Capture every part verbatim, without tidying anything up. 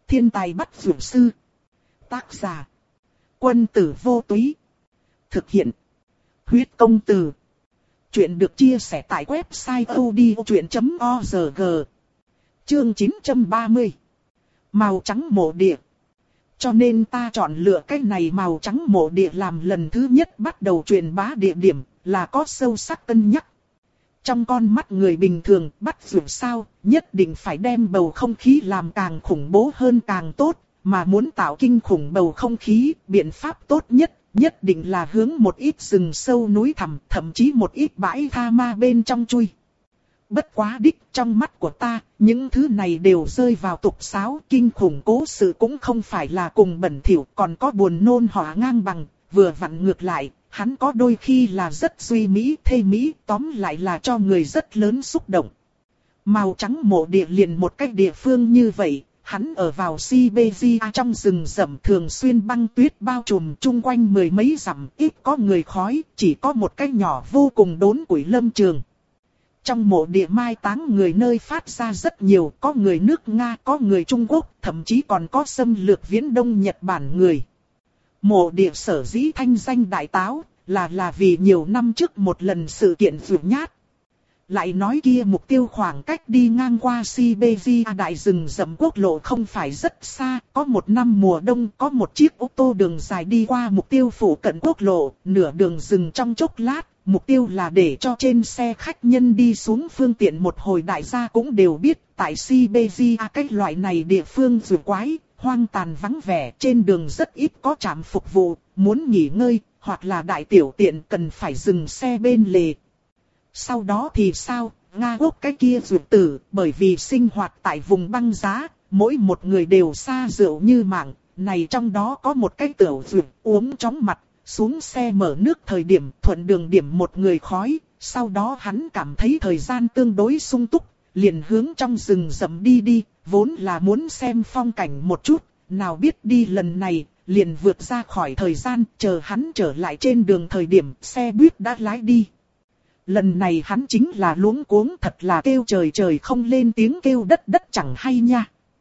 Thiên tài bắt dược sư. Tác giả. Quân tử vô túy. Thực hiện. Huyết công từ. Chuyện được chia sẻ tại website odchuyện chấm org. Chương chín trăm ba mươi. Màu trắng mộ địa. Cho nên ta chọn lựa cái này màu trắng mộ địa làm lần thứ nhất bắt đầu truyền bá địa điểm, là có sâu sắc cân nhắc. Trong con mắt người bình thường, bắt dược sao, nhất định phải đem bầu không khí làm càng khủng bố hơn càng tốt, mà muốn tạo kinh khủng bầu không khí, biện pháp tốt nhất, nhất định là hướng một ít rừng sâu núi thẳm, thậm chí một ít bãi tha ma bên trong chui. Bất quá đích, trong mắt của ta, những thứ này đều rơi vào tục sáo, kinh khủng cố sự cũng không phải là cùng bẩn thỉu, còn có buồn nôn họa ngang bằng, vừa vặn ngược lại, hắn có đôi khi là rất duy mỹ, thê mỹ, tóm lại là cho người rất lớn xúc động. Màu trắng mộ địa liền một cách địa phương như vậy, hắn ở vào Siberia trong rừng rậm thường xuyên băng tuyết bao trùm chung quanh mười mấy dặm, ít có người khói, chỉ có một cái nhỏ vô cùng đốn củi lâm trường. Trong mộ địa mai táng người nơi phát ra rất nhiều, có người nước Nga, có người Trung Quốc, thậm chí còn có xâm lược Viễn Đông Nhật Bản người. Mộ địa sở dĩ thanh danh đại táo, là là vì nhiều năm trước một lần sự kiện vượt nhát. Lại nói kia mục tiêu khoảng cách đi ngang qua Siberia đại rừng rậm quốc lộ không phải rất xa, có một năm mùa đông có một chiếc ô tô đường dài đi qua mục tiêu phụ cận quốc lộ, nửa đường dừng trong chốc lát, mục tiêu là để cho trên xe khách nhân đi xuống phương tiện một hồi. Đại gia cũng đều biết, tại Siberia cái loại này địa phương rùa quái, hoang tàn vắng vẻ, trên đường rất ít có trạm phục vụ, muốn nghỉ ngơi, hoặc là đại tiểu tiện cần phải dừng xe bên lề. Sau đó thì sao, Nga Quốc cái kia dược tử, bởi vì sinh hoạt tại vùng băng giá, mỗi một người đều xa rượu như mạng, này trong đó có một cái tiểu dược uống chóng mặt, xuống xe mở nước thời điểm thuận đường điểm một người khói, sau đó hắn cảm thấy thời gian tương đối sung túc, liền hướng trong rừng rậm đi đi, vốn là muốn xem phong cảnh một chút, nào biết đi lần này, liền vượt ra khỏi thời gian, chờ hắn trở lại trên đường thời điểm xe buýt đã lái đi. Lần này hắn chính là luống cuống, thật là kêu trời trời không lên tiếng, kêu đất đất chẳng hay nha.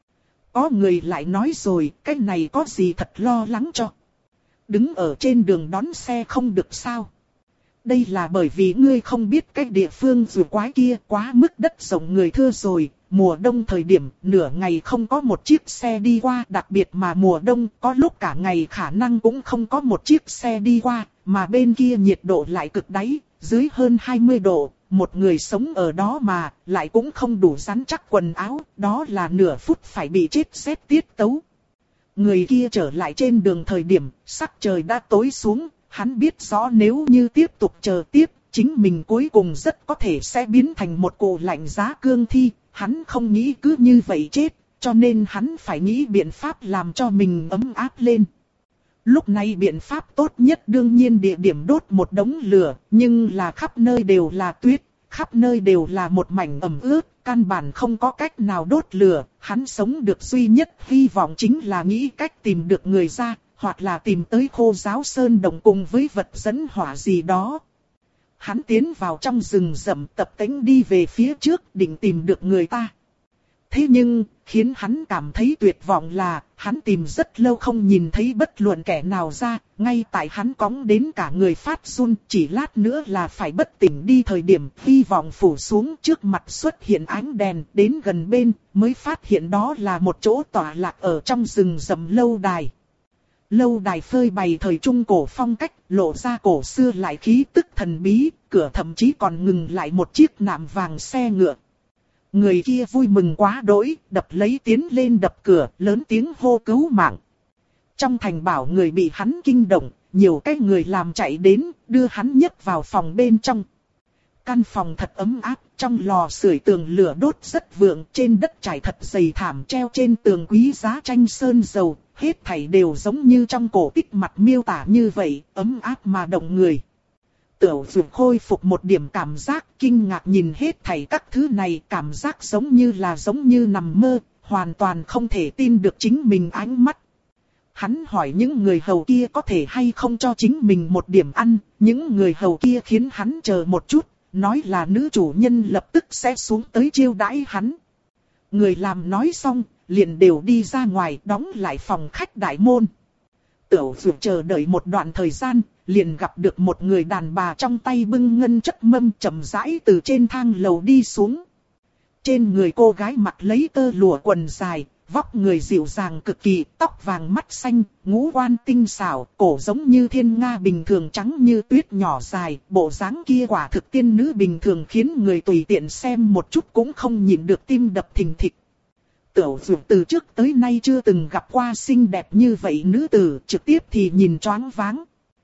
Có người lại nói rồi, cái này có gì thật lo lắng cho. Đứng ở trên đường đón xe không được sao. Đây là bởi vì ngươi không biết cái địa phương rùa quái kia quá mức đất rộng người thưa rồi. Mùa đông thời điểm nửa ngày không có một chiếc xe đi qua, đặc biệt mà mùa đông có lúc cả ngày khả năng cũng không có một chiếc xe đi qua, mà bên kia nhiệt độ lại cực đáy, dưới hơn hai mươi độ, một người sống ở đó mà lại cũng không đủ rắn chắc quần áo, đó là nửa phút phải bị chết rét tiết tấu. Người kia trở lại trên đường thời điểm, sắc trời đã tối xuống, hắn biết rõ nếu như tiếp tục chờ tiếp, chính mình cuối cùng rất có thể sẽ biến thành một cụ lạnh giá cương thi. Hắn không nghĩ cứ như vậy chết, cho nên hắn phải nghĩ biện pháp làm cho mình ấm áp lên. Lúc này biện pháp tốt nhất đương nhiên địa điểm đốt một đống lửa, nhưng là khắp nơi đều là tuyết, khắp nơi đều là một mảnh ẩm ướt, căn bản không có cách nào đốt lửa. Hắn sống được duy nhất hy vọng chính là nghĩ cách tìm được người ra, hoặc là tìm tới Khô Giáo Sơn Đồng cùng với vật dẫn hỏa gì đó. Hắn tiến vào trong rừng rậm tập tễnh đi về phía trước định tìm được người ta. Thế nhưng, khiến hắn cảm thấy tuyệt vọng là, hắn tìm rất lâu không nhìn thấy bất luận kẻ nào ra, ngay tại hắn cõng đến cả người phát run, chỉ lát nữa là phải bất tỉnh đi thời điểm, hy vọng phủ xuống trước mặt xuất hiện ánh đèn, đến gần bên, mới phát hiện đó là một chỗ tọa lạc ở trong rừng rậm lâu đài. Lâu đài phơi bày thời trung cổ phong cách, lộ ra cổ xưa lại khí tức thần bí, cửa thậm chí còn ngừng lại một chiếc nạm vàng xe ngựa. Người kia vui mừng quá đỗi, đập lấy tiến lên đập cửa, lớn tiếng hô cứu mạng. Trong thành bảo người bị hắn kinh động, nhiều cái người làm chạy đến, đưa hắn nhấc vào phòng bên trong. Căn phòng thật ấm áp, trong lò sưởi tường lửa đốt rất vượng, trên đất trải thật dày thảm treo trên tường quý giá tranh sơn dầu, hết thảy đều giống như trong cổ tích mặt miêu tả như vậy, ấm áp mà động người. Tiểu Dược khôi phục một điểm cảm giác, kinh ngạc nhìn hết thảy các thứ này, cảm giác giống như là giống như nằm mơ, hoàn toàn không thể tin được chính mình ánh mắt. Hắn hỏi những người hầu kia có thể hay không cho chính mình một điểm ăn, những người hầu kia khiến hắn chờ một chút, nói là nữ chủ nhân lập tức sẽ xuống tới chiêu đãi hắn. Người làm nói xong, liền đều đi ra ngoài đóng lại phòng khách đại môn. Tiểu Dược chờ đợi một đoạn thời gian, liền gặp được một người đàn bà trong tay bưng ngân chất mâm chậm rãi từ trên thang lầu đi xuống. Trên người cô gái mặc lấy tơ lụa quần dài, vóc người dịu dàng cực kỳ, tóc vàng mắt xanh, ngũ quan tinh xảo, cổ giống như thiên nga bình thường trắng như tuyết nhỏ dài, bộ dáng kia quả thực tiên nữ bình thường khiến người tùy tiện xem một chút cũng không nhịn được tim đập thình thịch. Tiểu Dược từ trước tới nay chưa từng gặp qua xinh đẹp như vậy nữ tử, trực tiếp thì nhìn choáng váng.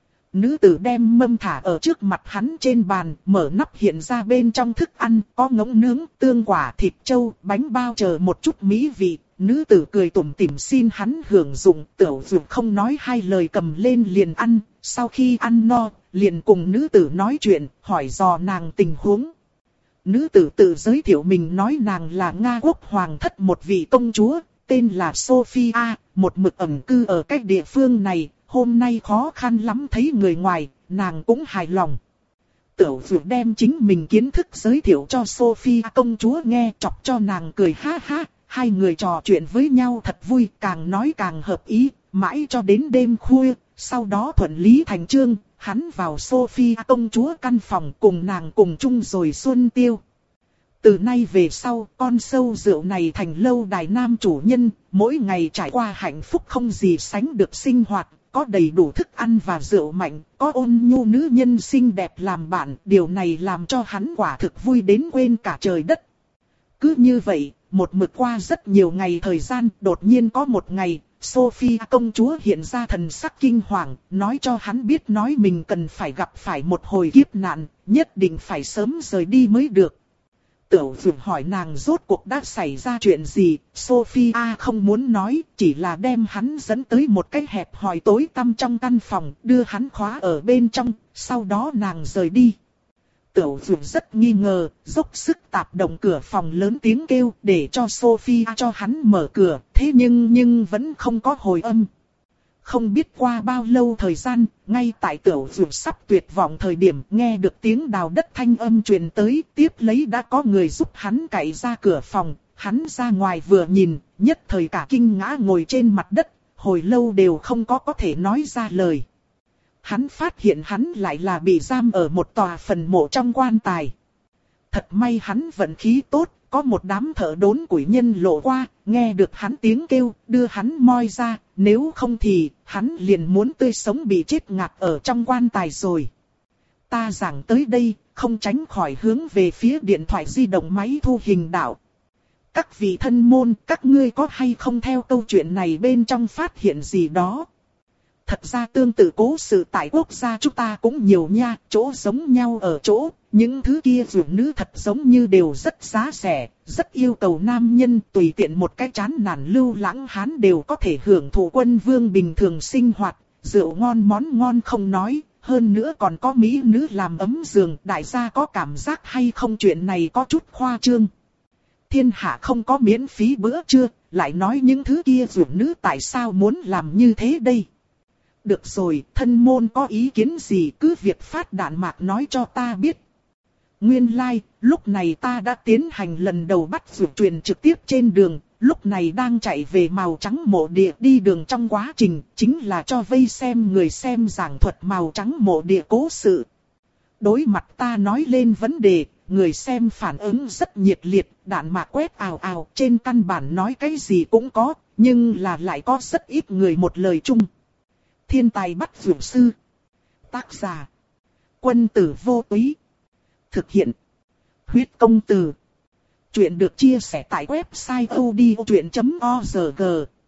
Nữ tử đem mâm thả ở trước mặt hắn trên bàn, mở nắp hiện ra bên trong thức ăn, có ngỗng nướng, tương quả, thịt trâu, bánh bao chờ một chút mỹ vị. Nữ tử cười tủm tỉm xin hắn hưởng dụng, Tiểu Dược không nói hai lời cầm lên liền ăn, sau khi ăn no, liền cùng nữ tử nói chuyện, hỏi dò nàng tình huống. Nữ tử tự giới thiệu mình nói nàng là Nga quốc hoàng thất một vị công chúa, tên là Sophia, một mực ẩn cư ở cách địa phương này, hôm nay khó khăn lắm thấy người ngoài, nàng cũng hài lòng. Tiểu Dược đem chính mình kiến thức giới thiệu cho Sophia công chúa nghe, chọc cho nàng cười ha ha, hai người trò chuyện với nhau thật vui, càng nói càng hợp ý, mãi cho đến đêm khuya, sau đó thuận lý thành chương. Hắn vào Sophia công chúa căn phòng cùng nàng cùng chung rồi xuân tiêu. Từ nay về sau, con sâu rượu này thành lâu đài nam chủ nhân, mỗi ngày trải qua hạnh phúc không gì sánh được sinh hoạt, có đầy đủ thức ăn và rượu mạnh, có ôn nhu nữ nhân xinh đẹp làm bạn, điều này làm cho hắn quả thực vui đến quên cả trời đất. Cứ như vậy, một mực qua rất nhiều ngày thời gian, đột nhiên có một ngày, Sophia công chúa hiện ra thần sắc kinh hoàng, nói cho hắn biết nói mình cần phải gặp phải một hồi kiếp nạn, nhất định phải sớm rời đi mới được. Tiểu Dược hỏi nàng rốt cuộc đã xảy ra chuyện gì, Sophia không muốn nói, chỉ là đem hắn dẫn tới một cái hẹp hòi tối tăm trong căn phòng, đưa hắn khóa ở bên trong, sau đó nàng rời đi. Tiểu Dược rất nghi ngờ, dốc sức tạp động cửa phòng lớn tiếng kêu để cho Sophia cho hắn mở cửa, thế nhưng nhưng vẫn không có hồi âm. Không biết qua bao lâu thời gian, ngay tại Tiểu Dược sắp tuyệt vọng thời điểm nghe được tiếng đào đất thanh âm truyền tới, tiếp lấy đã có người giúp hắn cạy ra cửa phòng, hắn ra ngoài vừa nhìn, nhất thời cả kinh ngã ngồi trên mặt đất, hồi lâu đều không có có thể nói ra lời. Hắn phát hiện hắn lại là bị giam ở một tòa phần mộ trong quan tài. Thật may hắn vận khí tốt, có một đám thợ đốn củi nhân lộ qua, nghe được hắn tiếng kêu, đưa hắn moi ra, nếu không thì hắn liền muốn tươi sống bị chết ngạt ở trong quan tài rồi. Ta giảng tới đây, không tránh khỏi hướng về phía điện thoại di động máy thu hình đạo. Các vị thân môn, các ngươi có hay không theo câu chuyện này bên trong phát hiện gì đó? Thật ra tương tự cố sự tại quốc gia chúng ta cũng nhiều nha, chỗ giống nhau ở chỗ, những thứ kia dụ nữ thật giống như đều rất giá rẻ, rất yêu cầu nam nhân, tùy tiện một cái chán nản lưu lãng hán đều có thể hưởng thụ quân vương bình thường sinh hoạt, rượu ngon món ngon không nói, hơn nữa còn có mỹ nữ làm ấm giường, đại gia có cảm giác hay không chuyện này có chút khoa trương. Thiên hạ không có miễn phí bữa trưa, lại nói những thứ kia dụ nữ tại sao muốn làm như thế đây? Được rồi, thân môn có ý kiến gì cứ việc phát đạn mạc nói cho ta biết. Nguyên lai, like, lúc này ta đã tiến hành lần đầu bắt dụ truyền trực tiếp trên đường, lúc này đang chạy về màu trắng mộ địa đi đường trong quá trình, chính là cho vây xem người xem giảng thuật màu trắng mộ địa cố sự. Đối mặt ta nói lên vấn đề, người xem phản ứng rất nhiệt liệt, đạn mạc quét ào ào, trên căn bản nói cái gì cũng có, nhưng là lại có rất ít người một lời chung. Thiên tài bắt dụ sư. Tác giả. Quân tử vô túy. Thực hiện. Huyết công từ. Chuyện được chia sẻ tại website odchuyện chấm org.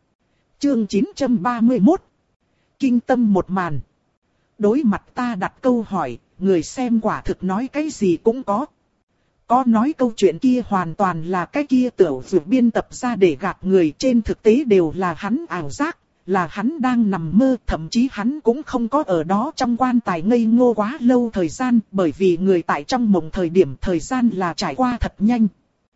Chương chín trăm ba mươi mốt. Kinh tâm một màn. Đối mặt ta đặt câu hỏi, người xem quả thực nói cái gì cũng có. Có nói câu chuyện kia hoàn toàn là cái kia tiểu dụ biên tập ra để gạt người, trên thực tế đều là hắn ảo giác. Là hắn đang nằm mơ, thậm chí hắn cũng không có ở đó trong quan tài ngây ngô quá lâu thời gian, bởi vì người tại trong mộng thời điểm thời gian là trải qua thật nhanh.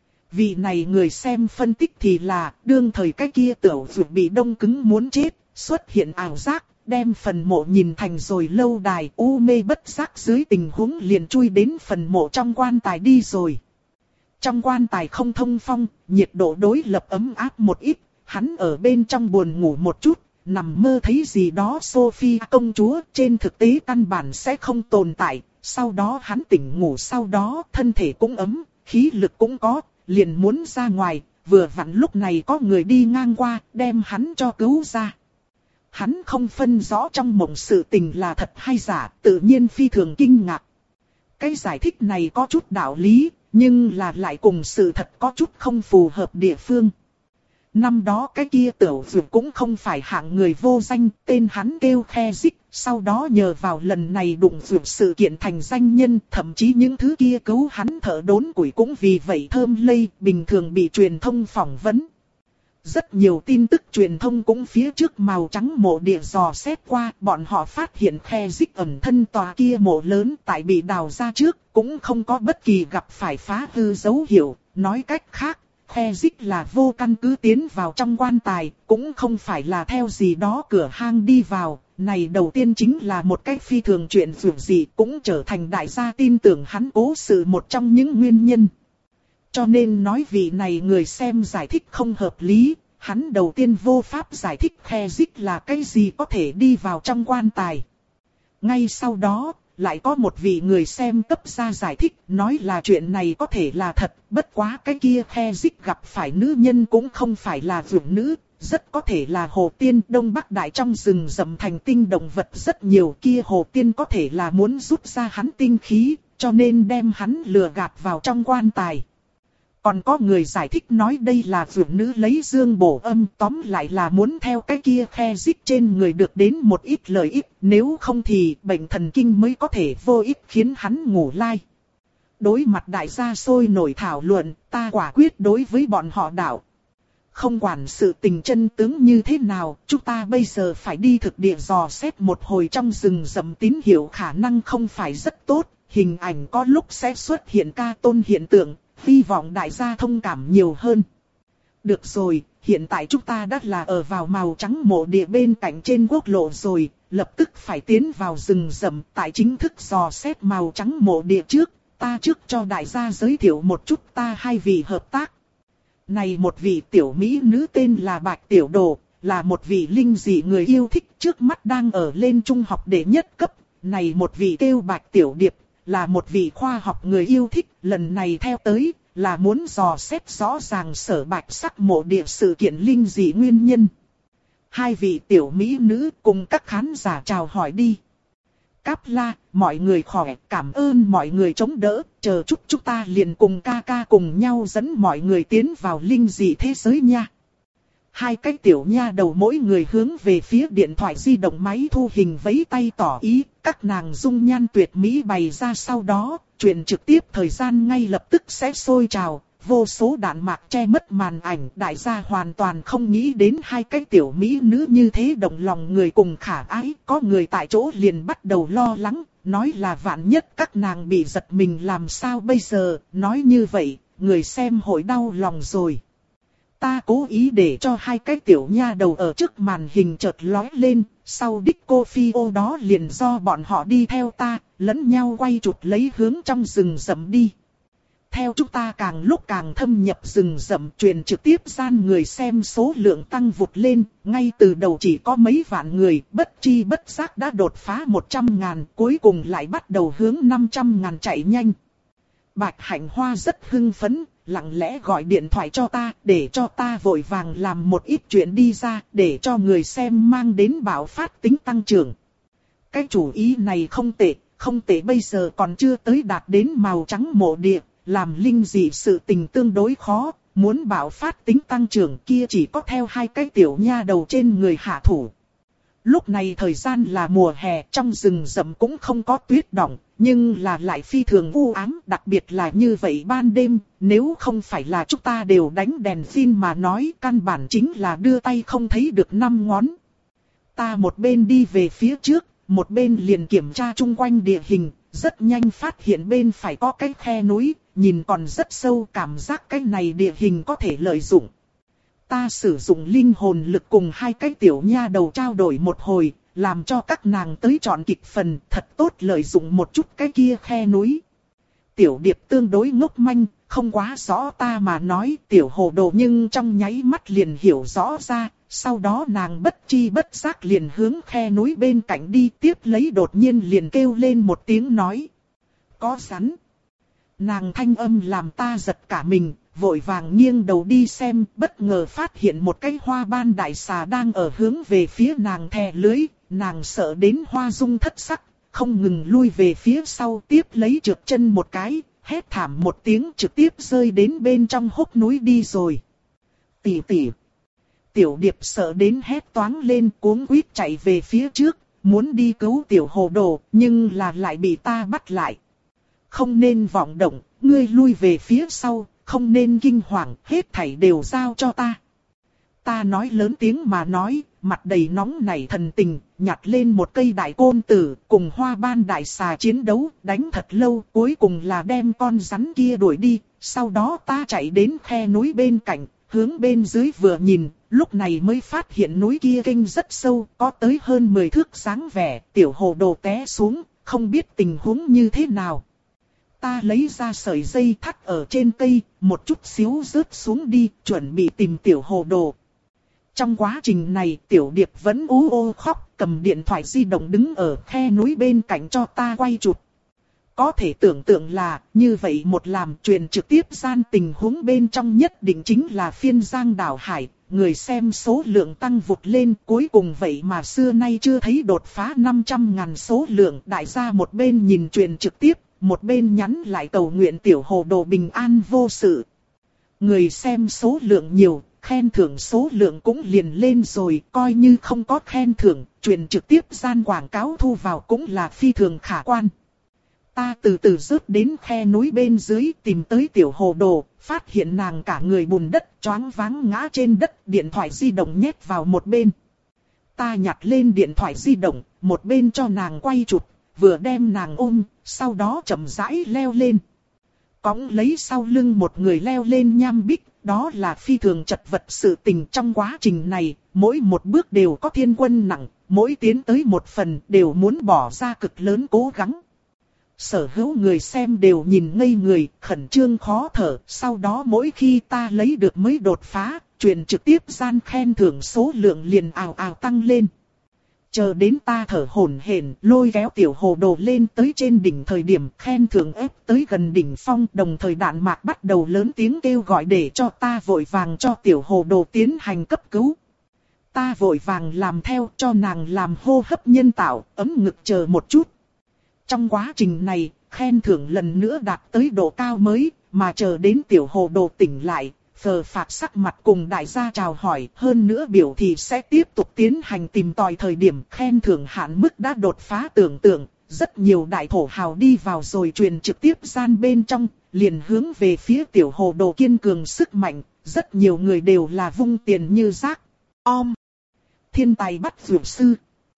Vì này người xem phân tích thì là, đương thời cái kia tiểu dụ bị đông cứng muốn chết, xuất hiện ảo giác, đem phần mộ nhìn thành rồi lâu đài, u mê bất giác dưới tình huống liền chui đến phần mộ trong quan tài đi rồi. Trong quan tài không thông phong, nhiệt độ đối lập ấm áp một ít, hắn ở bên trong buồn ngủ một chút, nằm mơ thấy gì đó Sophia công chúa, trên thực tế căn bản sẽ không tồn tại. Sau đó hắn tỉnh ngủ, sau đó thân thể cũng ấm, khí lực cũng có, liền muốn ra ngoài, vừa vặn lúc này có người đi ngang qua, đem hắn cho cứu ra. Hắn không phân rõ trong mộng sự tình là thật hay giả, tự nhiên phi thường kinh ngạc. Cái giải thích này có chút đạo lý, nhưng là lại cùng sự thật có chút không phù hợp địa phương. Năm đó cái kia Tiểu Dược cũng không phải hạng người vô danh, tên hắn kêu Khe Dích, sau đó nhờ vào lần này đụng Dược sự kiện thành danh nhân, thậm chí những thứ kia cứu hắn thợ đốn củi cũng vì vậy thơm lây, bình thường bị truyền thông phỏng vấn. Rất nhiều tin tức truyền thông cũng phía trước màu trắng mộ địa dò xét qua, bọn họ phát hiện Khe Dích ẩn thân tòa kia mộ lớn tại bị đào ra trước, cũng không có bất kỳ gặp phải phá hư dấu hiệu, nói cách khác. Khe Dích là vô căn cứ tiến vào trong quan tài, cũng không phải là theo gì đó cửa hang đi vào. Này đầu tiên chính là một cách phi thường chuyện dù gì, cũng trở thành đại gia tin tưởng hắn cố sự một trong những nguyên nhân. Cho nên nói vị này người xem giải thích không hợp lý, hắn đầu tiên vô pháp giải thích Khe Dích là cái gì có thể đi vào trong quan tài. Ngay sau đó, lại có một vị người xem cấp ra giải thích, nói là chuyện này có thể là thật, bất quá cái kia Khe Dích gặp phải nữ nhân cũng không phải là vượng nữ, rất có thể là hồ tiên. Đông Bắc Đại trong rừng rậm thành tinh động vật rất nhiều, kia hồ tiên có thể là muốn rút ra hắn tinh khí, cho nên đem hắn lừa gạt vào trong quan tài. Còn có người giải thích nói đây là vượng nữ lấy dương bổ âm, tóm lại là muốn theo cái kia Khe Dích trên người được đến một ít lợi ích, nếu không thì bệnh thần kinh mới có thể vô ích khiến hắn ngủ lai. Đối mặt đại gia sôi nổi thảo luận, ta quả quyết đối với bọn họ đạo. Không quản sự tình chân tướng như thế nào, chúng ta bây giờ phải đi thực địa dò xét một hồi trong rừng rậm, tín hiệu khả năng không phải rất tốt, hình ảnh có lúc sẽ xuất hiện ca tôn hiện tượng. Hy vọng đại gia thông cảm nhiều hơn. Được rồi, hiện tại chúng ta đã là ở vào màu trắng mộ địa bên cạnh trên quốc lộ rồi, lập tức phải tiến vào rừng rậm. Tại chính thức dò xét màu trắng mộ địa trước, ta trước cho đại gia giới thiệu một chút ta hai vị hợp tác. Này một vị tiểu mỹ nữ tên là Bạch Tiểu Đồ, là một vị linh dị người yêu thích, trước mắt đang ở lên trung học đệ nhất cấp. Này một vị kêu Bạch Tiểu Điệp, là một vị khoa học người yêu thích, lần này theo tới là muốn dò xét rõ ràng Sở Bạch Sắc mộ địa sự kiện linh dị nguyên nhân. Hai vị tiểu mỹ nữ cùng các khán giả chào hỏi đi. Cáp la, mọi người khỏe, cảm ơn mọi người chống đỡ, chờ chút chúng ta liền cùng ca ca cùng nhau dẫn mọi người tiến vào linh dị thế giới nha. Hai cái tiểu nha đầu mỗi người hướng về phía điện thoại di động máy thu hình vẫy tay tỏ ý, các nàng dung nhan tuyệt mỹ bày ra, sau đó, truyền trực tiếp thời gian ngay lập tức sẽ sôi trào, vô số đạn mạc che mất màn ảnh, đại gia hoàn toàn không nghĩ đến hai cái tiểu mỹ nữ như thế động lòng người cùng khả ái, có người tại chỗ liền bắt đầu lo lắng, nói là vạn nhất các nàng bị giật mình làm sao bây giờ, nói như vậy, người xem hội đau lòng rồi. Ta cố ý để cho hai cái tiểu nha đầu ở trước màn hình chợt lóe lên, sau đích cô phi ô đó liền do bọn họ đi theo ta, lẫn nhau quay chụp lấy hướng trong rừng rậm đi. Theo chúng ta càng lúc càng thâm nhập rừng rậm, truyền trực tiếp gian người xem số lượng tăng vụt lên, ngay từ đầu chỉ có mấy vạn người, bất chi bất giác đã đột phá một trăm ngàn, cuối cùng lại bắt đầu hướng năm trăm ngàn chạy nhanh. Bạch Hạnh Hoa rất hưng phấn, lặng lẽ gọi điện thoại cho ta, để cho ta vội vàng làm một ít chuyện đi ra, để cho người xem mang đến bạo phát tính tăng trưởng. Cái chủ ý này không tệ, không tệ, bây giờ còn chưa tới đạt đến màu trắng mộ địa, làm linh dị sự tình tương đối khó, muốn bạo phát tính tăng trưởng kia chỉ có theo hai cái tiểu nha đầu trên người hạ thủ. Lúc này thời gian là mùa hè, trong rừng rậm cũng không có tuyết đọng, nhưng là lại phi thường u ám, đặc biệt là như vậy ban đêm, nếu không phải là chúng ta đều đánh đèn pin mà nói, căn bản chính là đưa tay không thấy được năm ngón. Ta một bên đi về phía trước, một bên liền kiểm tra chung quanh địa hình, rất nhanh phát hiện bên phải có cái khe núi, nhìn còn rất sâu, cảm giác cái này địa hình có thể lợi dụng. Ta sử dụng linh hồn lực cùng hai cái tiểu nha đầu trao đổi một hồi, làm cho các nàng tới chọn kịch phần, thật tốt lợi dụng một chút cái kia khe núi. tiểu điệp tương đối ngốc manh, không quá rõ ta mà nói tiểu hồ đồ nhưng trong nháy mắt liền hiểu rõ ra. Sau đó nàng bất chi bất giác liền hướng khe núi bên cạnh đi, tiếp lấy đột nhiên liền kêu lên một tiếng nói. Có rắn. Nàng thanh âm làm ta giật cả mình, vội vàng nghiêng đầu đi xem, bất ngờ phát hiện một cái hoa ban đại xà đang ở hướng về phía nàng thè lưới. Nàng sợ đến hoa dung thất sắc, không ngừng lui về phía sau, tiếp lấy trượt chân một cái, hét thảm một tiếng trực tiếp rơi đến bên trong hốc núi đi rồi. Tỷ tỷ. Tiểu điệp sợ đến hét toáng lên, cuống quýt chạy về phía trước, muốn đi cứu tiểu hồ đồ, nhưng là lại bị ta bắt lại. Không nên vọng động, ngươi lui về phía sau, không nên kinh hoàng, hết thảy đều giao cho ta. Ta nói lớn tiếng mà nói, mặt đầy nóng nảy thần tình, nhặt lên một cây đại côn tử, cùng hoa ban đại xà chiến đấu, đánh thật lâu, cuối cùng là đem con rắn kia đuổi đi. Sau đó ta chạy đến khe núi bên cạnh, hướng bên dưới vừa nhìn, lúc này mới phát hiện núi kia kênh rất sâu, có tới hơn mười thước dáng vẻ, tiểu hồ đồ té xuống, không biết tình huống như thế nào. Ta lấy ra sợi dây thắt ở trên cây, một chút xíu rớt xuống đi, chuẩn bị tìm tiểu hồ đồ. Trong quá trình này, tiểu điệp vẫn ú ô khóc, cầm điện thoại di động đứng ở khe núi bên cạnh cho ta quay chụp. Có thể tưởng tượng là, như vậy một làm truyền trực tiếp gian tình huống bên trong nhất định chính là phiên giang đảo hải, người xem số lượng tăng vụt lên, cuối cùng vậy mà xưa nay chưa thấy đột phá năm trăm ngàn số lượng. Đại gia một bên nhìn truyền trực tiếp, một bên nhắn lại cầu nguyện tiểu hồ đồ bình an vô sự. Người xem số lượng nhiều, khen thưởng số lượng cũng liền lên rồi, coi như không có khen thưởng, truyền trực tiếp gian quảng cáo thu vào cũng là phi thường khả quan. Ta từ từ rớt đến khe núi bên dưới tìm tới tiểu hồ đồ, phát hiện nàng cả người bùn đất choáng váng ngã trên đất, điện thoại di động nhét vào một bên. Ta nhặt lên điện thoại di động, một bên cho nàng quay chụp, vừa đem nàng ôm, sau đó chậm rãi leo lên. Cõng lấy sau lưng một người leo lên nham bích, đó là phi thường chật vật sự tình. Trong quá trình này, mỗi một bước đều có thiên quân nặng, mỗi tiến tới một phần đều muốn bỏ ra cực lớn cố gắng. Sở hữu người xem đều nhìn ngây người, khẩn trương khó thở. Sau đó mỗi khi ta lấy được mới đột phá, truyền trực tiếp gian khen thưởng số lượng liền ào ào tăng lên. Chờ đến ta thở hổn hển, lôi kéo tiểu hồ đồ lên tới trên đỉnh thời điểm khen thưởng ép tới gần đỉnh phong, đồng thời đạn mạc bắt đầu lớn tiếng kêu gọi để cho ta vội vàng cho tiểu hồ đồ tiến hành cấp cứu. Ta vội vàng làm theo, cho nàng làm hô hấp nhân tạo, ấm ngực chờ một chút. Trong quá trình này, khen thưởng lần nữa đạt tới độ cao mới, mà chờ đến tiểu hồ đồ tỉnh lại, phờ phạc sắc mặt cùng đại gia chào hỏi, hơn nữa biểu thị sẽ tiếp tục tiến hành tìm tòi. Thời điểm khen thưởng hạn mức đã đột phá tưởng tượng, rất nhiều đại thổ hào đi vào rồi truyền trực tiếp gian bên trong, liền hướng về phía tiểu hồ đồ kiên cường sức mạnh, rất nhiều người đều là vung tiền như rác. Om. Thiên tài bắt dược sư.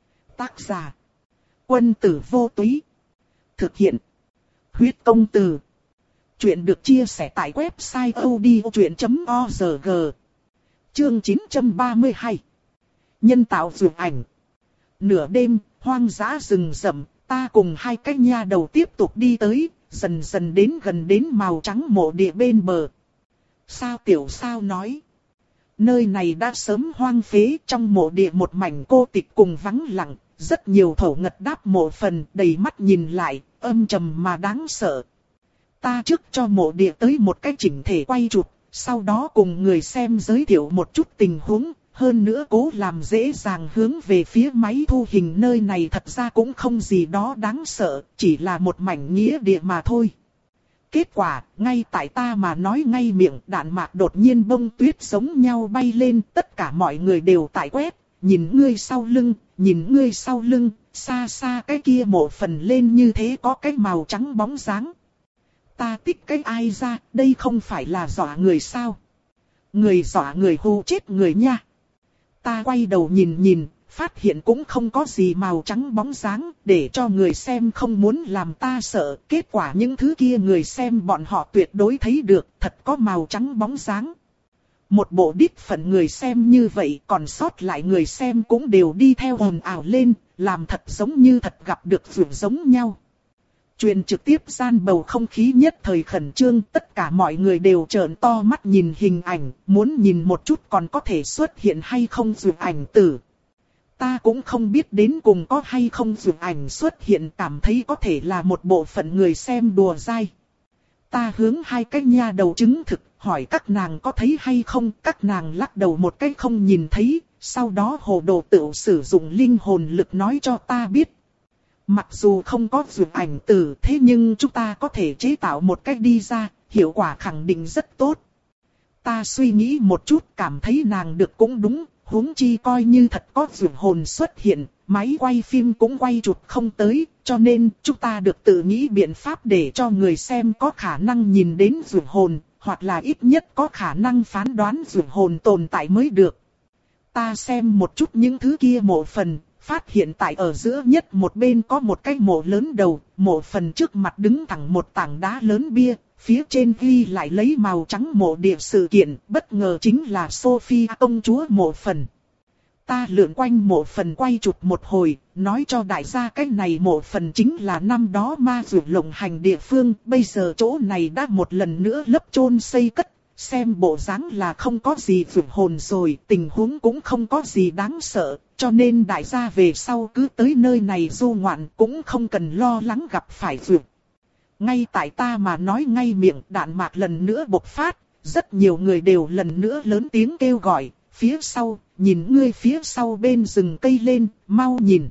Tác giả. Quân tử vô túy. Thực hiện. Huyết công từ. Chuyện được chia sẻ tại website odchuyện chấm org. Chương chín trăm ba mươi hai. Nhân tạo dược ảnh. Nửa đêm, hoang dã rừng rậm, ta cùng hai cái nha đầu tiếp tục đi tới, dần dần đến gần đến màu trắng mộ địa bên bờ. Sao tiểu sao nói? Nơi này đã sớm hoang phế, trong mộ địa một mảnh cô tịch cùng vắng lặng, rất nhiều thổ ngật đáp mộ phần, đầy mắt nhìn lại, âm trầm mà đáng sợ. Ta trước cho mộ địa tới một cái chỉnh thể quay chụp, sau đó cùng người xem giới thiệu một chút tình huống, hơn nữa cố làm dễ dàng hướng về phía máy thu hình. Nơi này thật ra cũng không gì đó đáng sợ, chỉ là một mảnh nghĩa địa mà thôi. Kết quả, ngay tại ta mà nói ngay miệng, đạn mạc đột nhiên bông tuyết giống nhau bay lên, tất cả mọi người đều tại quét, nhìn ngươi sau lưng, nhìn ngươi sau lưng, xa xa cái kia mộ phần lên như thế có cái màu trắng bóng dáng. Ta tích cái ai ra, đây không phải là dọa người sao? Người dọa người hù chết người nha. Ta quay đầu nhìn nhìn, phát hiện cũng không có gì màu trắng bóng dáng, để cho người xem không muốn làm ta sợ. Kết quả những thứ kia người xem bọn họ tuyệt đối thấy được, thật có màu trắng bóng dáng. Một bộ đít phận người xem như vậy, còn sót lại người xem cũng đều đi theo ồn ào lên, làm thật giống như thật gặp được vượt giống nhau. Truyền trực tiếp gian bầu không khí nhất thời khẩn trương, tất cả mọi người đều trợn to mắt nhìn hình ảnh, muốn nhìn một chút còn có thể xuất hiện hay không dược ảnh tử. Ta cũng không biết đến cùng có hay không dược ảnh xuất hiện, cảm thấy có thể là một bộ phận người xem đùa dai. Ta hướng hai cái nha đầu chứng thực, hỏi các nàng có thấy hay không, các nàng lắc đầu một cái không nhìn thấy, sau đó hồ đồ tự sử dụng linh hồn lực nói cho ta biết. Mặc dù không có dược ảnh tử, thế nhưng chúng ta có thể chế tạo một cách đi ra, hiệu quả khẳng định rất tốt. Ta suy nghĩ một chút, cảm thấy nàng được cũng đúng, huống chi coi như thật có dược hồn xuất hiện, máy quay phim cũng quay chụp không tới, cho nên chúng ta được tự nghĩ biện pháp để cho người xem có khả năng nhìn đến dược hồn, hoặc là ít nhất có khả năng phán đoán dược hồn tồn tại mới được. Ta xem một chút những thứ kia mộ phần, phát hiện tại ở giữa nhất một bên có một cái mộ lớn đầu, mộ phần trước mặt đứng thẳng một tảng đá lớn bia, phía trên ghi lại lấy màu trắng mộ địa sự kiện, bất ngờ chính là Sophia công chúa mộ phần. Ta lượn quanh mộ phần quay chụp một hồi, nói cho đại gia cái này mộ phần chính là năm đó ma dược lộng hành địa phương, bây giờ chỗ này đã một lần nữa lấp chôn xây cất, xem bộ dáng là không có gì vượt hồn rồi, tình huống cũng không có gì đáng sợ, cho nên đại gia về sau cứ tới nơi này du ngoạn cũng không cần lo lắng gặp phải vượt. Ngay tại ta mà nói ngay miệng, đạn mạc lần nữa bộc phát, rất nhiều người đều lần nữa lớn tiếng kêu gọi, phía sau, nhìn ngươi phía sau bên rừng cây lên, mau nhìn.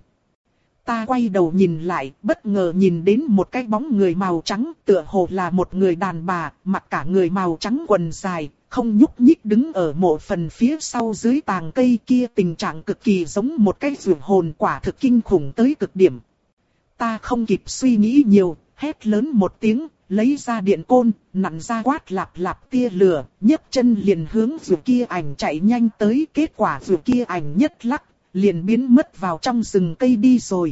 Ta quay đầu nhìn lại, bất ngờ nhìn đến một cái bóng người màu trắng, tựa hồ là một người đàn bà, mặc cả người màu trắng quần dài, không nhúc nhích đứng ở mộ phần phía sau dưới tàng cây kia, tình trạng cực kỳ giống một cái dược hồn, quả thực kinh khủng tới cực điểm. Ta không kịp suy nghĩ nhiều, hét lớn một tiếng, lấy ra điện côn, nặn ra quát lạp lạp tia lửa, nhấc chân liền hướng dược kia ảnh chạy nhanh tới, kết quả dược kia ảnh nhất lắc, liền biến mất vào trong rừng cây đi rồi.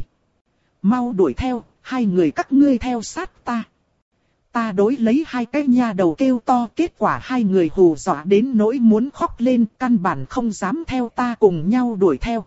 Mau đuổi theo, hai người các ngươi theo sát ta. Ta đối lấy hai cái nha đầu kêu to, kết quả hai người hù dọa đến nỗi muốn khóc lên, căn bản không dám theo ta cùng nhau đuổi theo.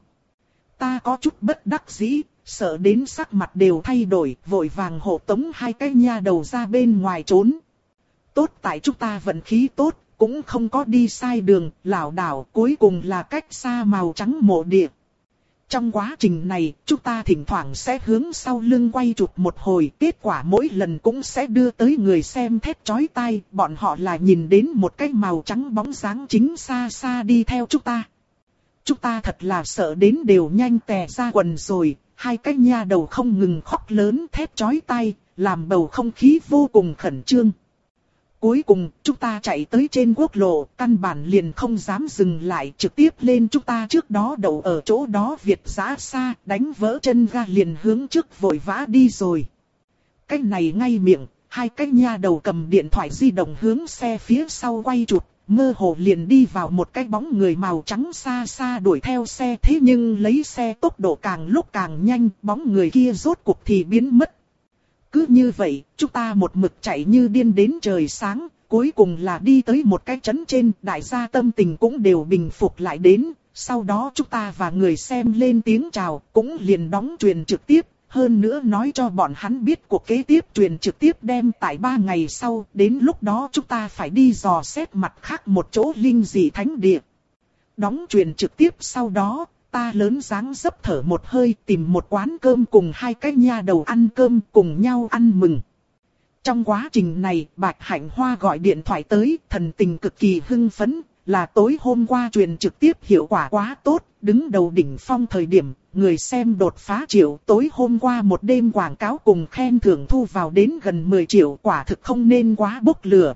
Ta có chút bất đắc dĩ, sợ đến sắc mặt đều thay đổi, vội vàng hộ tống hai cái nha đầu ra bên ngoài trốn. Tốt tại chúng ta vận khí tốt, cũng không có đi sai đường, lảo đảo, cuối cùng là cách xa màu trắng mộ địa. Trong quá trình này, chúng ta thỉnh thoảng sẽ hướng sau lưng quay chụp một hồi, kết quả mỗi lần cũng sẽ đưa tới người xem thét chói tai, bọn họ là nhìn đến một cái màu trắng bóng dáng chính xa xa đi theo chúng ta. Chúng ta thật là sợ đến đều nhanh tè ra quần rồi, hai cái nha đầu không ngừng khóc lớn thét chói tai, làm bầu không khí vô cùng khẩn trương. Cuối cùng, chúng ta chạy tới trên quốc lộ, căn bản liền không dám dừng lại, trực tiếp lên chúng ta trước đó đậu ở chỗ đó Việt giã xa, đánh vỡ chân ga liền hướng trước vội vã đi rồi. Cái này ngay miệng, hai cái nha đầu cầm điện thoại di động hướng xe phía sau quay chụp, mơ hồ liền đi vào một cái bóng người màu trắng xa xa đuổi theo xe, thế nhưng lấy xe tốc độ càng lúc càng nhanh, bóng người kia rốt cuộc thì biến mất. Cứ như vậy, chúng ta một mực chạy như điên đến trời sáng, cuối cùng là đi tới một cái trấn trên, đại gia tâm tình cũng đều bình phục lại đến, sau đó chúng ta và người xem lên tiếng chào, cũng liền đóng truyền trực tiếp, hơn nữa nói cho bọn hắn biết cuộc kế tiếp truyền trực tiếp đem tại ba ngày sau, đến lúc đó chúng ta phải đi dò xét mặt khác một chỗ linh dị thánh địa. Đóng truyền trực tiếp sau đó, ta lớn dáng dấp thở một hơi tìm một quán cơm cùng hai cái nha đầu ăn cơm cùng nhau ăn mừng. Trong quá trình này, Bạch Hạnh Hoa gọi điện thoại tới, thần tình cực kỳ hưng phấn, là tối hôm qua truyền trực tiếp hiệu quả quá tốt, đứng đầu đỉnh phong thời điểm, người xem đột phá triệu, tối hôm qua một đêm quảng cáo cùng khen thưởng thu vào đến gần mười triệu, quả thực không nên quá bốc lửa.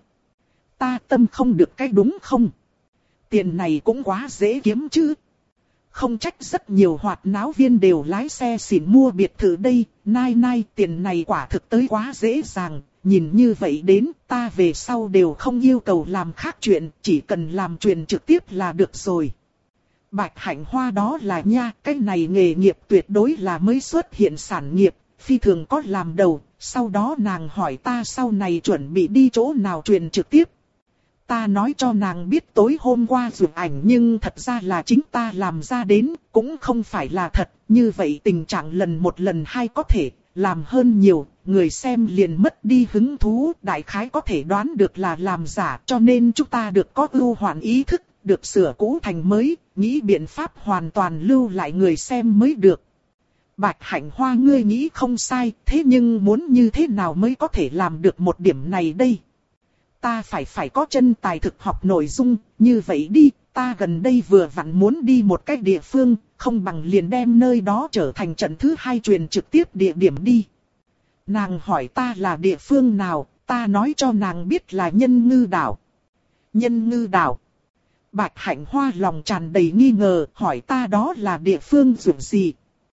Ta tâm không được cái đúng không? Tiền này cũng quá dễ kiếm chứ. Không trách rất nhiều hoạt náo viên đều lái xe xịn mua biệt thự đây, nai nai tiền này quả thực tới quá dễ dàng, nhìn như vậy đến ta về sau đều không yêu cầu làm khác chuyện, chỉ cần làm chuyện trực tiếp là được rồi. Bạch Hạnh Hoa đó là nha, cái này nghề nghiệp tuyệt đối là mới xuất hiện sản nghiệp, phi thường có làm đầu, sau đó nàng hỏi ta sau này chuẩn bị đi chỗ nào truyền trực tiếp. Ta nói cho nàng biết tối hôm qua chụp ảnh nhưng thật ra là chính ta làm ra đến, cũng không phải là thật, như vậy tình trạng lần một lần hai có thể làm hơn nhiều, người xem liền mất đi hứng thú, đại khái có thể đoán được là làm giả, cho nên chúng ta được có ưu hoán ý thức, được sửa cũ thành mới, nghĩ biện pháp hoàn toàn lưu lại người xem mới được. Bạch Hạnh Hoa, ngươi nghĩ không sai, thế nhưng muốn như thế nào mới có thể làm được một điểm này đây? Ta phải phải có chân tài thực học nội dung, như vậy đi, ta gần đây vừa vặn muốn đi một cái địa phương, không bằng liền đem nơi đó trở thành trận thứ hai truyền trực tiếp địa điểm đi. Nàng hỏi ta là địa phương nào, ta nói cho nàng biết là Nhân Ngư Đảo. Nhân Ngư Đảo. Bạch Hạnh Hoa lòng tràn đầy nghi ngờ, hỏi ta đó là địa phương dù gì.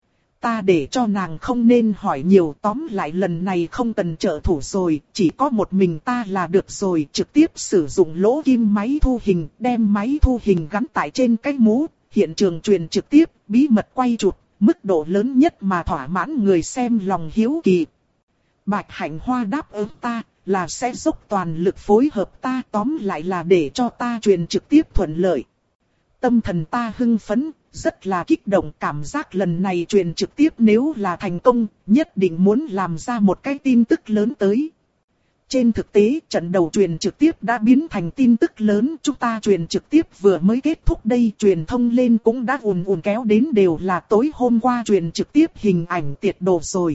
Ta để cho nàng không nên hỏi nhiều, tóm lại lần này không cần trợ thủ rồi, chỉ có một mình ta là được rồi, trực tiếp sử dụng lỗ kim máy thu hình, đem máy thu hình gắn tại trên cái mũ, hiện trường truyền trực tiếp, bí mật quay chụp, mức độ lớn nhất mà thỏa mãn người xem lòng hiếu kỳ. Bạch Hạnh Hoa đáp ứng ta, là sẽ dốc toàn lực phối hợp ta, tóm lại là để cho ta truyền trực tiếp thuận lợi. Tâm thần ta hưng phấn, rất là kích động, cảm giác lần này truyền trực tiếp nếu là thành công, nhất định muốn làm ra một cái tin tức lớn tới. Trên thực tế, trận đầu truyền trực tiếp đã biến thành tin tức lớn, chúng ta truyền trực tiếp vừa mới kết thúc đây, truyền thông lên cũng đã ùn ùn kéo đến đều là tối hôm qua truyền trực tiếp hình ảnh tiệt đồ rồi.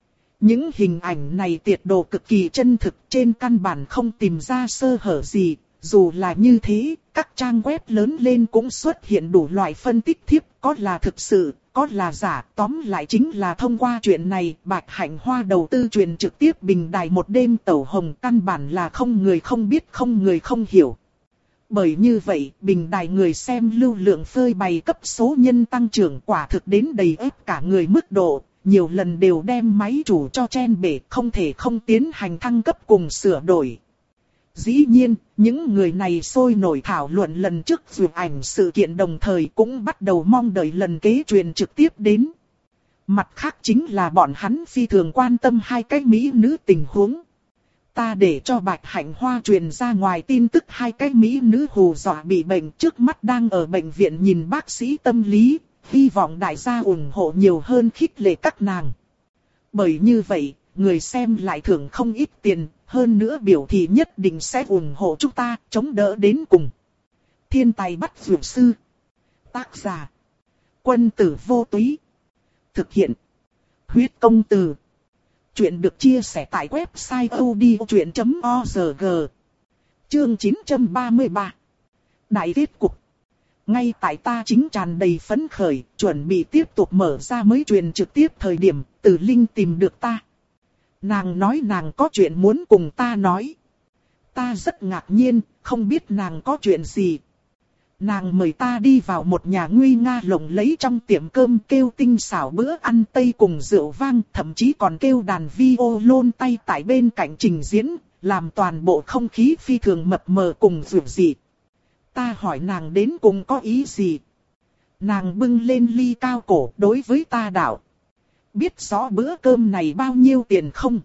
Những hình ảnh này tiệt đồ cực kỳ chân thực, trên căn bản không tìm ra sơ hở gì. Dù là như thế, các trang web lớn lên cũng xuất hiện đủ loại phân tích thiếp, có là thực sự, có là giả, tóm lại chính là thông qua chuyện này, Bạch Hạnh Hoa đầu tư truyền trực tiếp bình đài một đêm tẩu hồng, căn bản là không người không biết, không người không hiểu. Bởi như vậy, bình đài người xem lưu lượng phơi bày cấp số nhân tăng trưởng quả thực đến đầy ép cả người mức độ, nhiều lần đều đem máy chủ cho chen bể, không thể không tiến hành thăng cấp cùng sửa đổi. Dĩ nhiên, những người này sôi nổi thảo luận lần trước duyệt ảnh sự kiện, đồng thời cũng bắt đầu mong đợi lần kế truyền trực tiếp đến. Mặt khác chính là bọn hắn phi thường quan tâm hai cái mỹ nữ tình huống. Ta để cho Bạch Hạnh Hoa truyền ra ngoài tin tức hai cái mỹ nữ hù dọa bị bệnh, trước mắt đang ở bệnh viện nhìn bác sĩ tâm lý, hy vọng đại gia ủng hộ nhiều hơn khích lệ các nàng. Bởi như vậy, người xem lại thưởng không ít tiền, hơn nữa biểu thị nhất định sẽ ủng hộ chúng ta, chống đỡ đến cùng. Thiên tài bắt dược sư. Tác giả: Quân tử vô túy. Thực hiện: Huyết công từ. Chuyện được chia sẻ tại website odchuyện chấm org. Chương chín trăm ba mươi ba. Đại kết cục. Ngay tại ta chính tràn đầy phấn khởi, chuẩn bị tiếp tục mở ra mới truyền trực tiếp thời điểm, Từ Linh tìm được ta. Nàng nói nàng có chuyện muốn cùng ta nói. Ta rất ngạc nhiên, không biết nàng có chuyện gì. Nàng mời ta đi vào một nhà nguy nga lộng lẫy trong tiệm cơm, kêu tinh xảo bữa ăn Tây cùng rượu vang, thậm chí còn kêu đàn violon tay tại bên cạnh trình diễn, làm toàn bộ không khí phi thường mập mờ cùng rượu dị. Ta hỏi nàng đến cùng có ý gì. Nàng bưng lên ly cao cổ đối với ta đạo: biết rõ bữa cơm này bao nhiêu tiền không?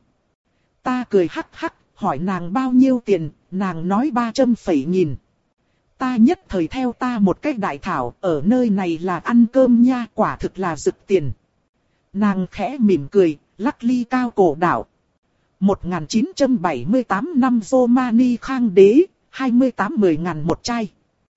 Ta cười hắc hắc, hỏi nàng bao nhiêu tiền, nàng nói ba trăm phẩy nghìn. Ta nhất thời theo ta một cách đại thảo, ở nơi này là ăn cơm nha, quả thực là rực tiền. Nàng khẽ mỉm cười, lắc ly cao cổ đạo: một nghìn chín trăm bảy mươi tám năm Romani Khang Đế, hai mươi tám mười ngàn một chai.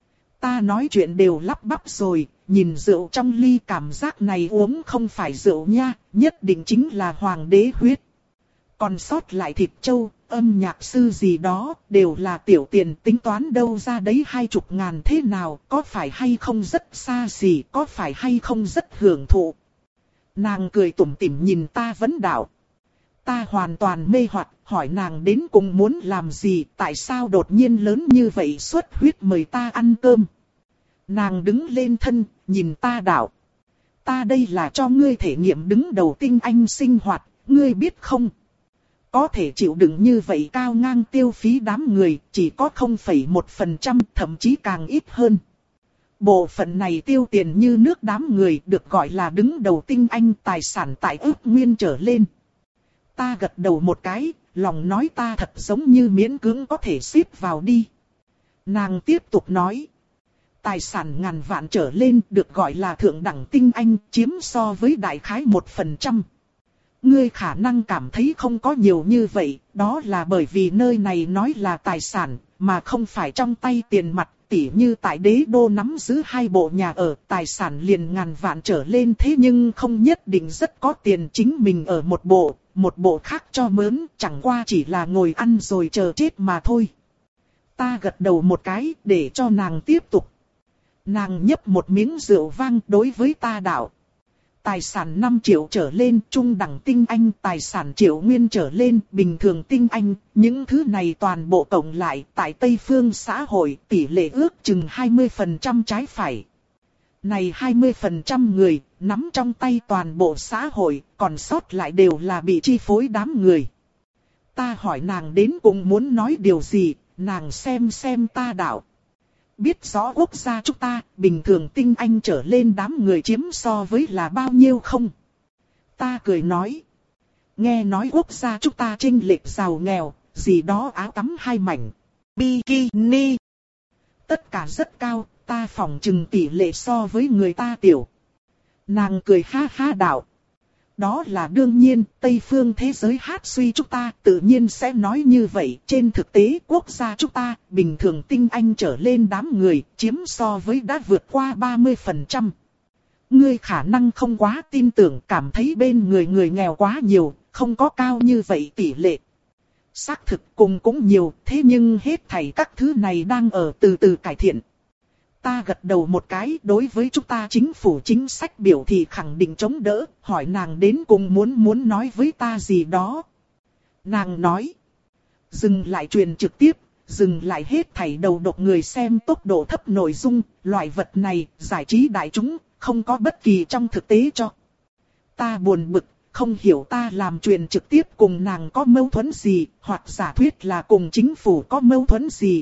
Ta nói chuyện đều lắp bắp rồi, nhìn rượu trong ly cảm giác này uống không phải rượu nha, nhất định chính là hoàng đế huyết. Còn sót lại thịt trâu, âm nhạc sư gì đó, đều là tiểu tiền, tính toán đâu ra đấy hai chục ngàn thế nào, có phải hay không rất xa xỉ, có phải hay không rất hưởng thụ. Nàng cười tủm tỉm nhìn ta vấn đạo. Ta hoàn toàn mê hoặc, hỏi nàng đến cùng muốn làm gì, tại sao đột nhiên lớn như vậy xuất huyết mời ta ăn cơm. Nàng đứng lên thân, nhìn ta đạo: ta đây là cho ngươi thể nghiệm đứng đầu tinh anh sinh hoạt, ngươi biết không? Có thể chịu đựng như vậy cao ngang tiêu phí đám người, chỉ có không phẩy một phần trăm, thậm chí càng ít hơn. Bộ phận này tiêu tiền như nước đám người được gọi là đứng đầu tinh anh, tài sản tại ước nguyên trở lên. Ta gật đầu một cái, lòng nói ta thật giống như miễn cưỡng có thể xếp vào đi. Nàng tiếp tục nói: tài sản ngàn vạn trở lên được gọi là thượng đẳng tinh anh, chiếm so với đại khái một phần trăm. Ngươi khả năng cảm thấy không có nhiều như vậy, đó là bởi vì nơi này nói là tài sản, mà không phải trong tay tiền mặt. Tỉ như tại đế đô nắm giữ hai bộ nhà ở, tài sản liền ngàn vạn trở lên, thế nhưng không nhất định rất có tiền, chính mình ở một bộ, một bộ khác cho mướn, chẳng qua chỉ là ngồi ăn rồi chờ chết mà thôi. Ta gật đầu một cái để cho nàng tiếp tục. Nàng nhấp một miếng rượu vang đối với ta đạo. Tài sản năm triệu trở lên, trung đẳng tinh anh, tài sản triệu nguyên trở lên, bình thường tinh anh, những thứ này toàn bộ cộng lại, tại Tây Phương xã hội, tỷ lệ ước chừng hai mươi phần trăm trái phải. Này hai mươi phần trăm người, nắm trong tay toàn bộ xã hội, còn sót lại đều là bị chi phối đám người. Ta hỏi nàng đến cùng muốn nói điều gì, nàng xem xem ta đạo. Biết rõ quốc gia chúng ta, bình thường tinh anh trở lên đám người chiếm so với là bao nhiêu không? Ta cười nói. Nghe nói quốc gia chúng ta chênh lệch giàu nghèo, gì đó áo tắm hai mảnh, bikini. Tất cả rất cao, ta phỏng chừng tỷ lệ so với người ta tiểu. Nàng cười ha ha đạo. Đó là đương nhiên, Tây phương thế giới hát suy chúng ta tự nhiên sẽ nói như vậy. Trên thực tế quốc gia chúng ta, bình thường tinh anh trở lên đám người, chiếm so với đã vượt qua ba mươi phần trăm. Ngươi khả năng không quá tin tưởng, cảm thấy bên người người nghèo quá nhiều, không có cao như vậy tỷ lệ. Xác thực cùng cũng nhiều, thế nhưng hết thảy các thứ này đang ở từ từ cải thiện. Ta gật đầu một cái, đối với chúng ta chính phủ chính sách biểu thị khẳng định chống đỡ, hỏi nàng đến cùng muốn muốn nói với ta gì đó. Nàng nói, dừng lại truyền trực tiếp, dừng lại hết thảy đầu độc người xem tốc độ thấp nội dung, loại vật này, giải trí đại chúng, không có bất kỳ trong thực tế cho. Ta buồn bực, không hiểu ta làm truyền trực tiếp cùng nàng có mâu thuẫn gì, hoặc giả thuyết là cùng chính phủ có mâu thuẫn gì.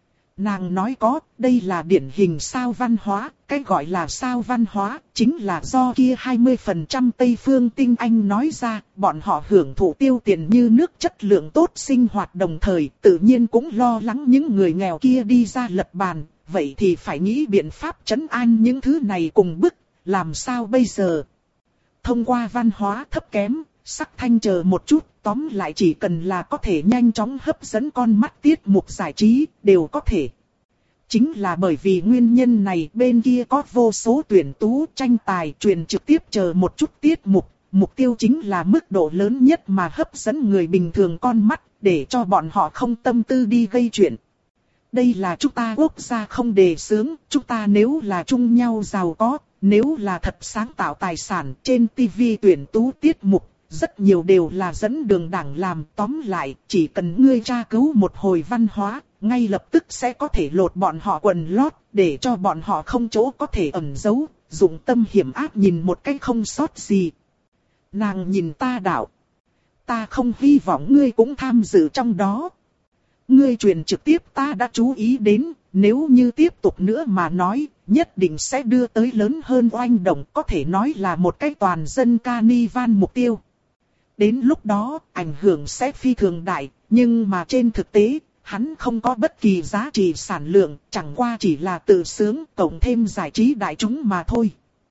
Nàng nói có, đây là điển hình sao văn hóa, cái gọi là sao văn hóa, chính là do kia hai mươi phần trăm Tây phương tinh anh nói ra, bọn họ hưởng thụ tiêu tiền như nước chất lượng tốt sinh hoạt đồng thời, tự nhiên cũng lo lắng những người nghèo kia đi ra lật bàn, vậy thì phải nghĩ biện pháp trấn an những thứ này cùng bức, làm sao bây giờ? Thông qua văn hóa thấp kém, sắc thanh chờ một chút, tóm lại chỉ cần là có thể nhanh chóng hấp dẫn con mắt tiết mục giải trí, đều có thể. Chính là bởi vì nguyên nhân này bên kia có vô số tuyển tú tranh tài truyền trực tiếp chờ một chút tiết mục, mục tiêu chính là mức độ lớn nhất mà hấp dẫn người bình thường con mắt, để cho bọn họ không tâm tư đi gây chuyện. Đây là chúng ta quốc gia không đề xướng, chúng ta nếu là chung nhau giàu có, nếu là thật sáng tạo tài sản trên ti vi tuyển tú tiết mục. Rất nhiều đều là dẫn đường đảng làm, tóm lại, chỉ cần ngươi tra cứu một hồi văn hóa, ngay lập tức sẽ có thể lột bọn họ quần lót, để cho bọn họ không chỗ có thể ẩn giấu, dùng tâm hiểm ác nhìn một cách không sót gì. Nàng nhìn ta đạo. Ta không hy vọng ngươi cũng tham dự trong đó. Ngươi truyền trực tiếp ta đã chú ý đến, nếu như tiếp tục nữa mà nói, nhất định sẽ đưa tới lớn hơn oanh động, có thể nói là một cái toàn dân carnival mục tiêu. Đến lúc đó, ảnh hưởng sẽ phi thường đại, nhưng mà trên thực tế, hắn không có bất kỳ giá trị sản lượng, chẳng qua chỉ là tự sướng, cộng thêm giải trí đại chúng mà thôi.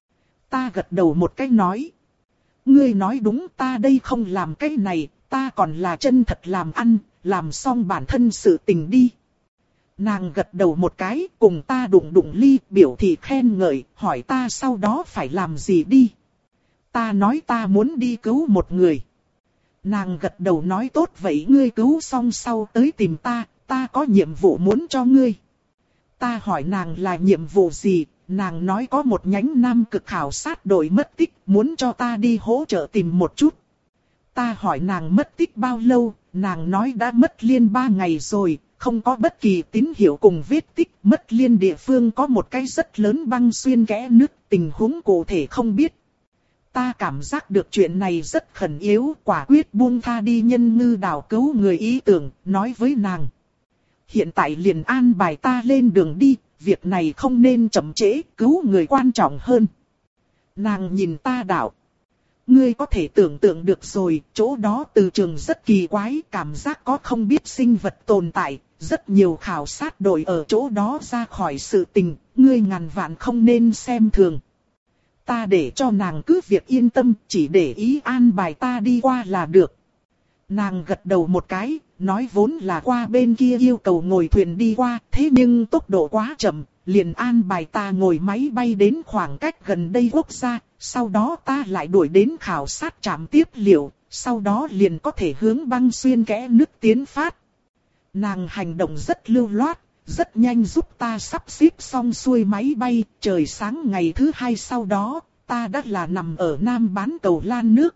Ta gật đầu một cái nói. Ngươi nói đúng, ta đây không làm cái này, ta còn là chân thật làm ăn, làm xong bản thân sự tình đi. Nàng gật đầu một cái, cùng ta đụng đụng ly, biểu thị khen ngợi, hỏi ta sau đó phải làm gì đi. Ta nói ta muốn đi cứu một người. Nàng gật đầu nói tốt vậy ngươi cứu xong sau tới tìm ta, ta có nhiệm vụ muốn cho ngươi. Ta hỏi nàng là nhiệm vụ gì, nàng nói có một nhánh nam cực khảo sát đội mất tích, muốn cho ta đi hỗ trợ tìm một chút. Ta hỏi nàng mất tích bao lâu, nàng nói đã mất liên ba ngày rồi, không có bất kỳ tín hiệu cùng vết tích, mất liên địa phương có một cái rất lớn băng xuyên kẽ nứt, tình huống cụ thể không biết. Ta cảm giác được chuyện này rất khẩn yếu, quả quyết buông tha đi nhân ngư đảo cứu người ý tưởng, nói với nàng. Hiện tại liền an bài ta lên đường đi, việc này không nên chậm trễ, cứu người quan trọng hơn. Nàng nhìn ta đạo. Ngươi có thể tưởng tượng được rồi, chỗ đó từ trường rất kỳ quái, cảm giác có không biết sinh vật tồn tại, rất nhiều khảo sát đội ở chỗ đó ra khỏi sự tình, ngươi ngàn vạn không nên xem thường. Ta để cho nàng cứ việc yên tâm, chỉ để ý an bài ta đi qua là được. Nàng gật đầu một cái, nói vốn là qua bên kia yêu cầu ngồi thuyền đi qua, thế nhưng tốc độ quá chậm, liền an bài ta ngồi máy bay đến khoảng cách gần đây quốc gia, sau đó ta lại đuổi đến khảo sát trạm tiếp liệu, sau đó liền có thể hướng băng xuyên kẽ nước tiến phát. Nàng hành động rất lưu loát, rất nhanh giúp ta sắp xếp xong xuôi máy bay, trời sáng ngày thứ hai sau đó, ta đã là nằm ở Nam bán cầu Lan nước.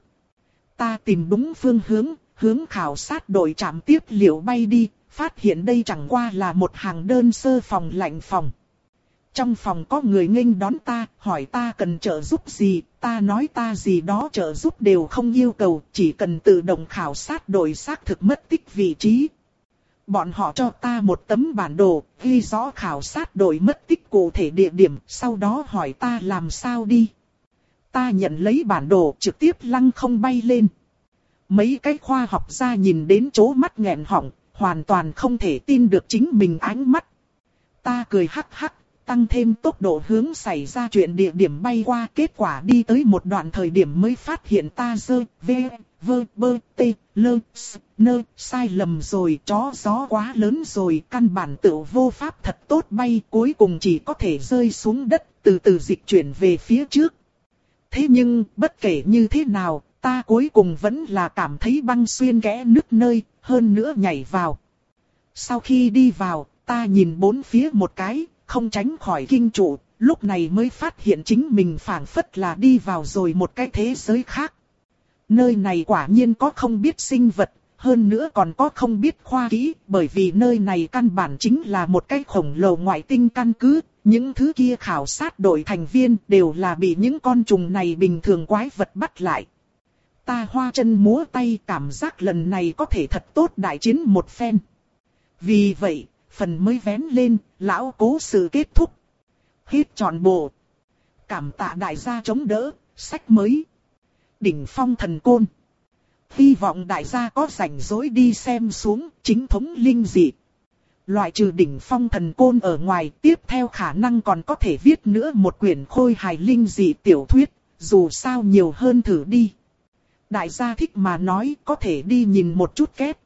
Ta tìm đúng phương hướng, hướng khảo sát đội trạm tiếp liệu bay đi, phát hiện đây chẳng qua là một hàng đơn sơ phòng lạnh phòng. Trong phòng có người nghênh đón ta, hỏi ta cần trợ giúp gì, ta nói ta gì đó trợ giúp đều không yêu cầu, chỉ cần tự động khảo sát đội xác thực mất tích vị trí. Bọn họ cho ta một tấm bản đồ, ghi rõ khảo sát đội mất tích cụ thể địa điểm, sau đó hỏi ta làm sao đi. Ta nhận lấy bản đồ trực tiếp lăng không bay lên. Mấy cái khoa học gia nhìn đến chỗ mắt nghẹn họng, hoàn toàn không thể tin được chính mình ánh mắt. Ta cười hắc hắc, tăng thêm tốc độ hướng xảy ra chuyện địa điểm bay qua, kết quả đi tới một đoạn thời điểm mới phát hiện ta dơ, vê, vơ, bơ, tê, lơ, s, nơ, sai lầm rồi, chó gió quá lớn rồi, căn bản tự vô pháp thật tốt bay, cuối cùng chỉ có thể rơi xuống đất, từ từ dịch chuyển về phía trước. Thế nhưng, bất kể như thế nào, ta cuối cùng vẫn là cảm thấy băng xuyên kẽ nứt nơi, hơn nữa nhảy vào. Sau khi đi vào, ta nhìn bốn phía một cái, không tránh khỏi kinh trụ, lúc này mới phát hiện chính mình phảng phất là đi vào rồi một cái thế giới khác. Nơi này quả nhiên có không biết sinh vật, hơn nữa còn có không biết khoa kỹ, bởi vì nơi này căn bản chính là một cái khổng lồ ngoại tinh căn cứ, những thứ kia khảo sát đội thành viên đều là bị những con trùng này bình thường quái vật bắt lại. Ta hoa chân múa tay, cảm giác lần này có thể thật tốt đại chiến một phen. Vì vậy, phần mới vén lên, lão cố sự kết thúc. Hít trọn bộ. Cảm tạ đại gia chống đỡ, sách mới. Đỉnh phong thần côn. Hy vọng đại gia có rảnh rỗi đi xem xuống chính thống linh dị. Loại trừ đỉnh phong thần côn ở ngoài, tiếp theo khả năng còn có thể viết nữa một quyển khôi hài linh dị tiểu thuyết, dù sao nhiều hơn thử đi. Đại gia thích mà nói có thể đi nhìn một chút két.